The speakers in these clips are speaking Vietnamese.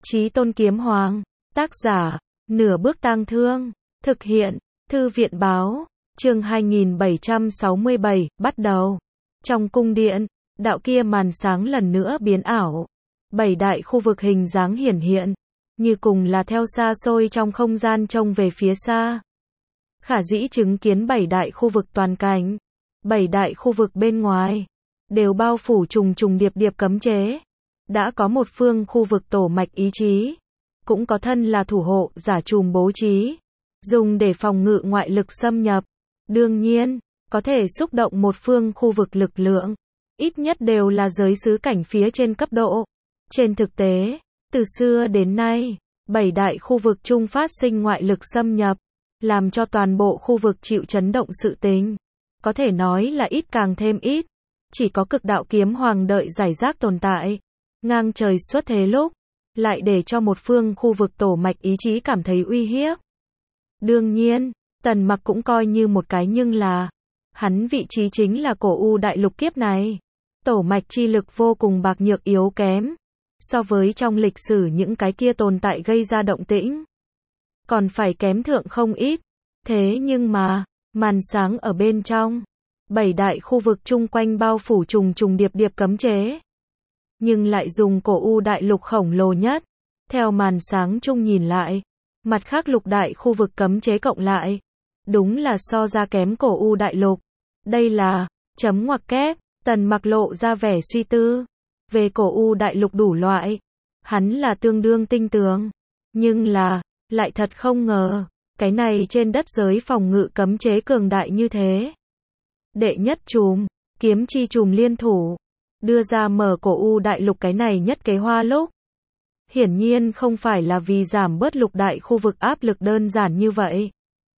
Chí Tôn Kiếm Hoàng. Tác giả, Nửa Bước Tang Thương. Thực hiện, Thư viện báo. Chương 2767, bắt đầu. Trong cung điện, đạo kia màn sáng lần nữa biến ảo. 7 đại khu vực hình dáng hiển hiện, như cùng là theo xa xôi trong không gian trông về phía xa. Khả dĩ chứng kiến 7 đại khu vực toàn cảnh. 7 đại khu vực bên ngoài đều bao phủ trùng trùng điệp điệp cấm chế. Đã có một phương khu vực tổ mạch ý chí, cũng có thân là thủ hộ giả trùm bố trí, dùng để phòng ngự ngoại lực xâm nhập. Đương nhiên, có thể xúc động một phương khu vực lực lượng, ít nhất đều là giới xứ cảnh phía trên cấp độ. Trên thực tế, từ xưa đến nay, 7 đại khu vực chung phát sinh ngoại lực xâm nhập, làm cho toàn bộ khu vực chịu chấn động sự tình. Có thể nói là ít càng thêm ít, chỉ có cực đạo kiếm hoàng đợi giải rác tồn tại, ngang trời xuất thế lúc, lại để cho một phương khu vực tổ mạch ý chí cảm thấy uy hiếp. Đương nhiên, Tần Mặc cũng coi như một cái nhưng là, hắn vị trí chính là cổ u đại lục kiếp này. Tổ mạch chi lực vô cùng bạc nhược yếu kém, so với trong lịch sử những cái kia tồn tại gây ra động tĩnh, còn phải kém thượng không ít. Thế nhưng mà, màn sáng ở bên trong, 7 đại khu vực chung quanh bao phủ trùng trùng điệp điệp cấm chế, nhưng lại dùng cổ u đại lục khổng lồ nhất. Theo màn sáng chung nhìn lại, mặt khác lục đại khu vực cấm chế cộng lại, đúng là so ra kém cổ u đại lục. Đây là, chấm ngoặc kép, Tần Mặc lộ ra vẻ suy tư. Về cổ u đại lục đủ loại, hắn là tương đương tinh tường, nhưng là, lại thật không ngờ, cái này trên đất giới phòng ngự cấm chế cường đại như thế. Đệ nhất chùm, kiếm chi chùm liên thủ, đưa ra mở cổ u đại lục cái này nhất kế hoa lúc. Hiển nhiên không phải là vì giảm bớt lục đại khu vực áp lực đơn giản như vậy.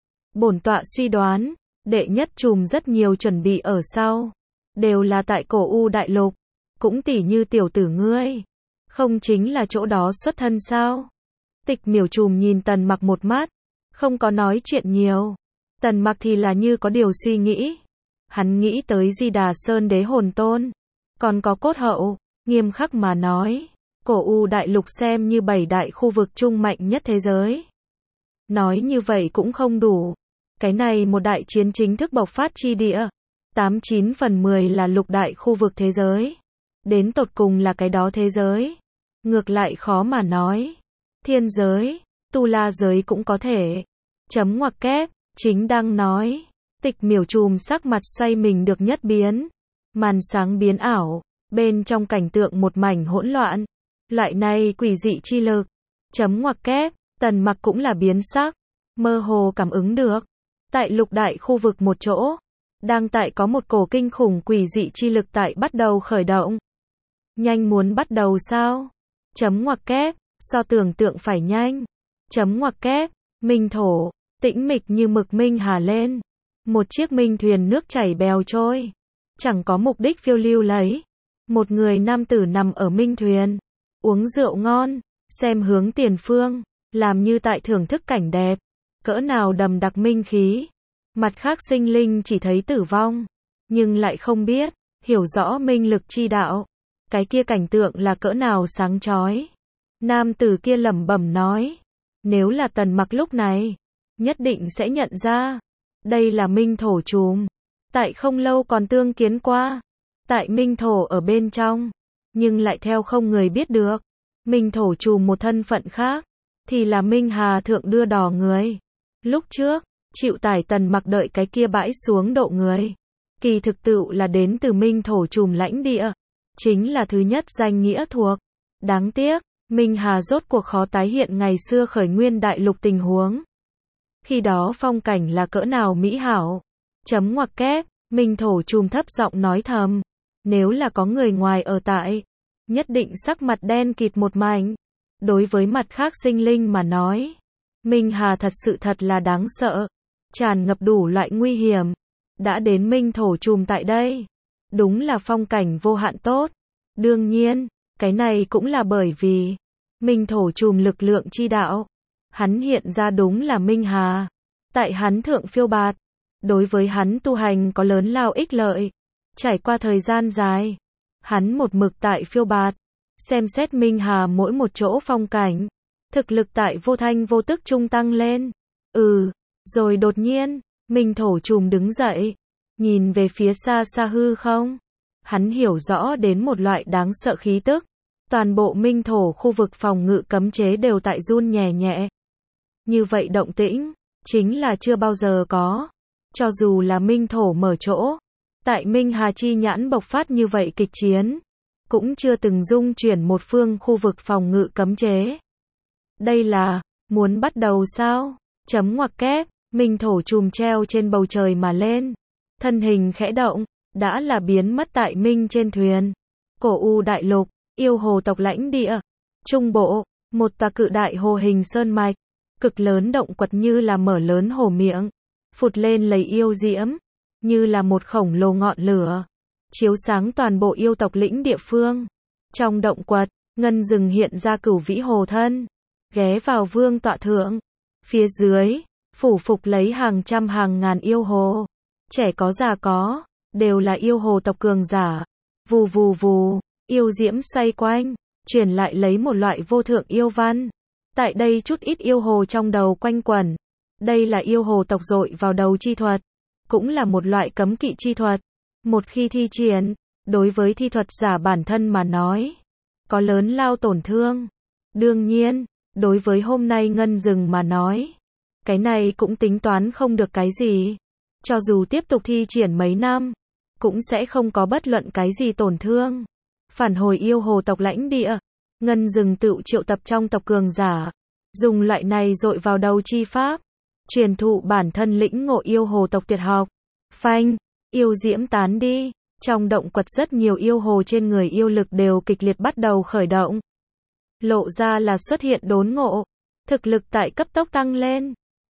Bổn tọa suy đoán, đệ nhất chùm rất nhiều chuẩn bị ở sau, đều là tại cổ u đại lục, cũng tỉ như tiểu tử ngươi, không chính là chỗ đó xuất thân sao? Tịch Miểu chùm nhìn Tần Mặc một mắt, không có nói chuyện nhiều. Tần Mặc thì là như có điều suy nghĩ. Hắn nghĩ tới Di Đà Sơn Đế Hồn Tôn, còn có cốt hậu, nghiêm khắc mà nói, cổ u đại lục xem như 7 đại khu vực trung mạnh nhất thế giới. Nói như vậy cũng không đủ. Cái này một đại chiến chính thức bộc phát chi địa, 89 phần 10 là lục đại khu vực thế giới. Đến tột cùng là cái đó thế giới, ngược lại khó mà nói. Thiên giới, tu la giới cũng có thể. Chấm ngoặc kép, chính đang nói. Tịch Miểu chùm sắc mặt xoay mình được nhất biến. Màn sáng biến ảo, bên trong cảnh tượng một mảnh hỗn loạn. Loại này quỷ dị chi lực. Chấm ngoặc kép, Tần Mặc cũng là biến sắc, mơ hồ cảm ứng được. Tại lục đại khu vực một chỗ, đang tại có một cổ kinh khủng quỷ dị chi lực tại bắt đầu khởi động. Nhanh muốn bắt đầu sao? Chấm ngoặc kép, so tưởng tượng phải nhanh. Chấm ngoặc kép, minh thổ, tĩnh mịch như mực minh hà lên. Một chiếc minh thuyền nước chảy bèo trôi, chẳng có mục đích phiêu lưu lấy. Một người nam tử nằm ở minh thuyền, uống rượu ngon, xem hướng tiền phương, làm như tại thưởng thức cảnh đẹp, cỡ nào đầm đặc minh khí. Mặt khác sinh linh chỉ thấy tử vong, nhưng lại không biết, hiểu rõ minh lực chi đạo. Cái kia cảnh tượng là cỡ nào sáng chói. Nam tử kia lẩm bẩm nói, nếu là Tần Mặc lúc này, nhất định sẽ nhận ra, đây là minh thổ chùm. Tại không lâu còn tương kiến qua, tại minh thổ ở bên trong, nhưng lại theo không người biết được. Minh thổ chùm một thân phận khác, thì là Minh Hà thượng đưa đò người. Lúc trước, chịu tải Tần Mặc đợi cái kia bãi xuống độ người, kỳ thực tựu là đến từ minh thổ chùm lãnh địa, chính là thứ nhất danh nghĩa thuộc. Đáng tiếc, Minh Hà rốt cuộc khó tái hiện ngày xưa khởi nguyên đại lục tình huống. Khi đó phong cảnh là cỡ nào mỹ hảo. Chấm ngoặc kép, minh thổ chùm thấp giọng nói thầm, nếu là có người ngoài ở tại, nhất định sắc mặt đen kịt một mảnh. Đối với mặt khác sinh linh mà nói, Minh Hà thật sự thật là đáng sợ, tràn ngập đủ loại nguy hiểm. Đã đến minh thổ chùm tại đây, đúng là phong cảnh vô hạn tốt. Đương nhiên, cái này cũng là bởi vì minh thổ chùm lực lượng chi đạo, hắn hiện ra đúng là Minh Hà. Tại hắn thượng phiêu bạt, đối với hắn tu hành có lớn lao ích lợi. Trải qua thời gian dài, hắn một mực tại phiêu bạt, xem xét Minh Hà mỗi một chỗ phong cảnh. Thực lực tại vô thanh vô tức trung tăng lên. Rồi đột nhiên, Minh Thổ Trùm đứng dậy, nhìn về phía xa xa hư không. Hắn hiểu rõ đến một loại đáng sợ khí tức. Toàn bộ Minh Thổ khu vực phòng ngự cấm chế đều tại run nhẹ nhẹ. Như vậy động tĩnh, chính là chưa bao giờ có. Cho dù là Minh Thổ mở chỗ, tại Minh Hà chi nhãn bộc phát như vậy kịch chiến, cũng chưa từng dung chuyển một phương khu vực phòng ngự cấm chế. Đây là, muốn bắt đầu sao? Chấm ngoặc kép, Minh Thổ Trùm treo trên bầu trời mà lên. Thân hình khẽ động, đã là biến mất tại Minh trên thuyền. Cổ U đại lục, yêu hồ tộc lãnh địa. Trung bộ, một tòa cự đại hồ hình sơn mạch. Cực lớn động quật như là mở lớn hồ miệng. Phụt lên lấy yêu diễm. Như là một khổng lồ ngọn lửa. Chiếu sáng toàn bộ yêu tộc lĩnh địa phương. Trong động quật, ngân rừng hiện ra cửu vĩ hồ thân. Ghé vào vương tọa thượng. Phía dưới, phủ phục lấy hàng trăm hàng ngàn yêu hồ. Trẻ có già có, đều là yêu hồ tộc cường giả. Vù vù vù, yêu diễm xoay quanh, truyền lại lấy một loại vô thượng yêu văn. Tại đây chút ít yêu hồ trong đầu quanh quẩn. Đây là yêu hồ tộc dội vào đầu chi thuật. Cũng là một loại cấm kỵ chi thuật. Một khi thi triển, đối với thi thuật giả bản thân mà nói, có lớn lao tổn thương. Đương nhiên, đối với hôm nay ngân rừng mà nói, cái này cũng tính toán không được cái gì. Cho dù tiếp tục thi triển mấy năm, cũng sẽ không có bất luận cái gì tổn thương. Phản hồi yêu hồ tộc lãnh địa, ngân rừng tự triệu tập trong tộc cường giả, dùng loại này dội vào đầu chi pháp, truyền thụ bản thân lĩnh ngộ yêu hồ tộc tuyệt học. Phanh, yêu diễm tán đi, trong động quật rất nhiều yêu hồ trên người yêu lực đều kịch liệt bắt đầu khởi động. Lộ ra là xuất hiện đốn ngộ, thực lực tại cấp tốc tăng lên.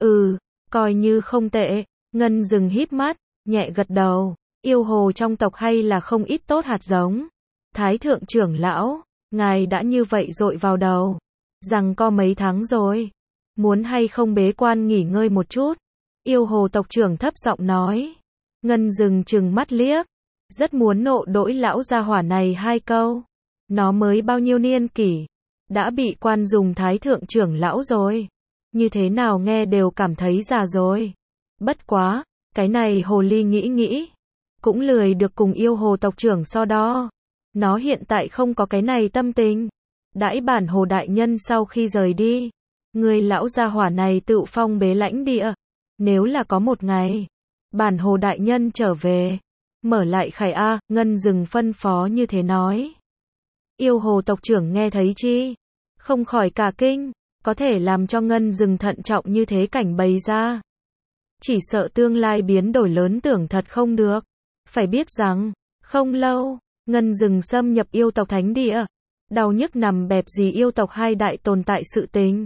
Coi như không tệ. Ngân rừng híp mắt, nhẹ gật đầu. Yêu hồ trong tộc hay là không ít tốt hạt giống. Thái thượng trưởng lão, ngài đã như vậy dội vào đầu. Rằng có mấy tháng rồi. Muốn hay không bế quan nghỉ ngơi một chút? Yêu hồ tộc trưởng thấp giọng nói. Ngân rừng trừng mắt liếc. Rất muốn nộ đỗi lão gia hỏa này hai câu. Nó mới bao nhiêu niên kỷ. Đã bị quan dùng thái thượng trưởng lão rồi. Như thế nào nghe đều cảm thấy già rồi. Bất quá, cái này hồ ly nghĩ. Cũng lười được cùng yêu hồ tộc trưởng so đo. Nó hiện tại không có cái này tâm tình. Đãi bản hồ đại nhân sau khi rời đi. Người lão gia hỏa này tự phong bế lãnh địa. Nếu là có một ngày, bản hồ đại nhân trở về. Mở lại khải A, ngân rừng phân phó như thế nói. Yêu hồ tộc trưởng nghe thấy chi? Không khỏi cả kinh. Có thể làm cho ngân rừng thận trọng như thế cảnh bày ra. Chỉ sợ tương lai biến đổi lớn tưởng thật không được. Phải biết rằng, không lâu, ngân rừng xâm nhập yêu tộc thánh địa. Đau nhức nằm bẹp gì yêu tộc hai đại tồn tại sự tình.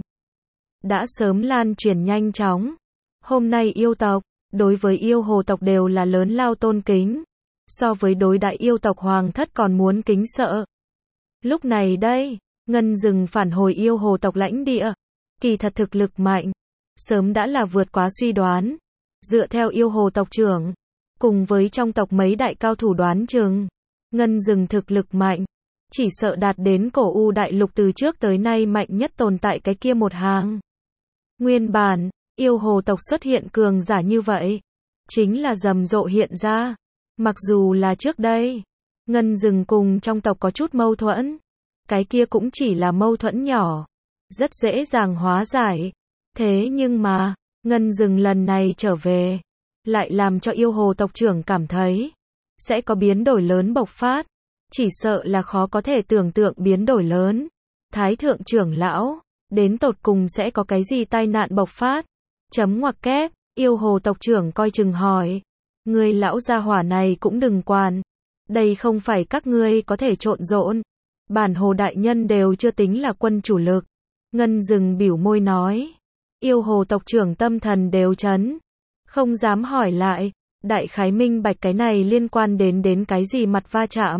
Đã sớm lan truyền nhanh chóng. Hôm nay yêu tộc, đối với yêu hồ tộc đều là lớn lao tôn kính. So với đối đại yêu tộc hoàng thất còn muốn kính sợ. Lúc này đây, ngân rừng phản hồi yêu hồ tộc lãnh địa. Kỳ thật thực lực mạnh. Sớm đã là vượt quá suy đoán. Dựa theo yêu hồ tộc trưởng, cùng với trong tộc mấy đại cao thủ đoán chừng, ngân rừng thực lực mạnh. Chỉ sợ đạt đến cổ U đại lục từ trước tới nay mạnh nhất tồn tại cái kia một hàng. Nguyên bản, yêu hồ tộc xuất hiện cường giả như vậy. Chính là rầm rộ hiện ra. Mặc dù là trước đây, ngân rừng cùng trong tộc có chút mâu thuẫn. Cái kia cũng chỉ là mâu thuẫn nhỏ. Rất dễ dàng hóa giải. Thế nhưng mà, ngân rừng lần này trở về. Lại làm cho yêu hồ tộc trưởng cảm thấy. Sẽ có biến đổi lớn bộc phát. Chỉ sợ là khó có thể tưởng tượng biến đổi lớn. Thái thượng trưởng lão, đến tột cùng sẽ có cái gì tai nạn bộc phát? Chấm ngoặc kép, yêu hồ tộc trưởng coi chừng hỏi. Người lão gia hỏa này cũng đừng quản. Đây không phải các ngươi có thể trộn rộn. Bản hồ đại nhân đều chưa tính là quân chủ lực. Ngân rừng biểu môi nói. Yêu hồ tộc trưởng tâm thần đều chấn. Không dám hỏi lại. Đại khái minh bạch cái này liên quan đến cái gì mặt va chạm.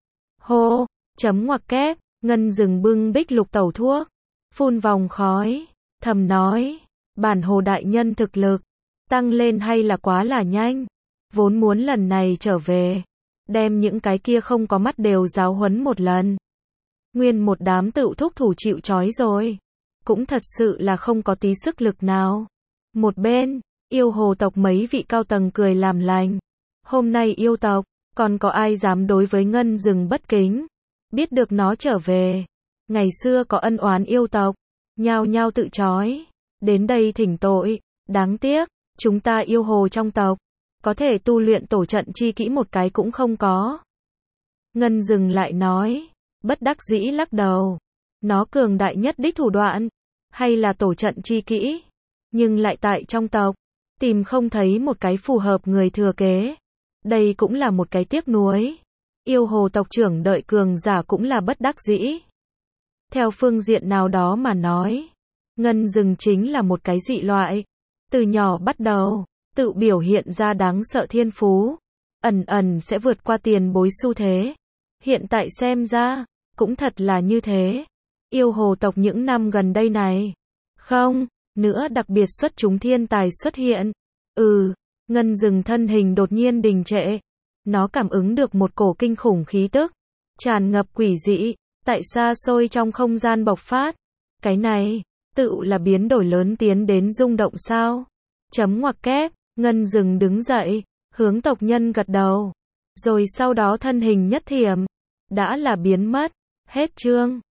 Hô, chấm ngoặc kép, ngân rừng bưng bích lục tẩu thuốc. Phun vòng khói. Thầm nói. Bản hồ đại nhân thực lực. Tăng lên hay là quá là nhanh. Vốn muốn lần này trở về. Đem những cái kia không có mắt đều giáo huấn một lần. Nguyên một đám tựu thúc thủ chịu trói rồi. Cũng thật sự là không có tí sức lực nào. Một bên, yêu hồ tộc mấy vị cao tầng cười làm lành. Hôm nay yêu tộc, còn có ai dám đối với ngân rừng bất kính. Biết được nó trở về. Ngày xưa có ân oán yêu tộc. Nhao nhao tự trói. Đến đây thỉnh tội. Đáng tiếc, chúng ta yêu hồ trong tộc. Có thể tu luyện tổ trận chi kỹ một cái cũng không có. Ngân rừng lại nói. Bất đắc dĩ lắc đầu. Nó cường đại nhất đích thủ đoạn. Hay là tổ trận chi kỹ. Nhưng lại tại trong tộc. Tìm không thấy một cái phù hợp người thừa kế. Đây cũng là một cái tiếc nuối. Yêu hồ tộc trưởng đợi cường giả cũng là bất đắc dĩ. Theo phương diện nào đó mà nói. Ngân rừng chính là một cái dị loại. Từ nhỏ bắt đầu, tự biểu hiện ra đáng sợ thiên phú. Ẩn ẩn sẽ vượt qua tiền bối xu thế. Hiện tại xem ra, cũng thật là như thế. Yêu hồ tộc những năm gần đây này. Không, nữa đặc biệt xuất chúng thiên tài xuất hiện. Ngân rừng thân hình đột nhiên đình trệ. Nó cảm ứng được một cổ kinh khủng khí tức. Tràn ngập quỷ dị, tại xa xôi trong không gian bộc phát. Cái này, tự là biến đổi lớn tiến đến rung động sao? Chấm ngoặc kép, ngân rừng đứng dậy, hướng tộc nhân gật đầu. Rồi sau đó thân hình nhất thiểm, đã là biến mất. Hết chương.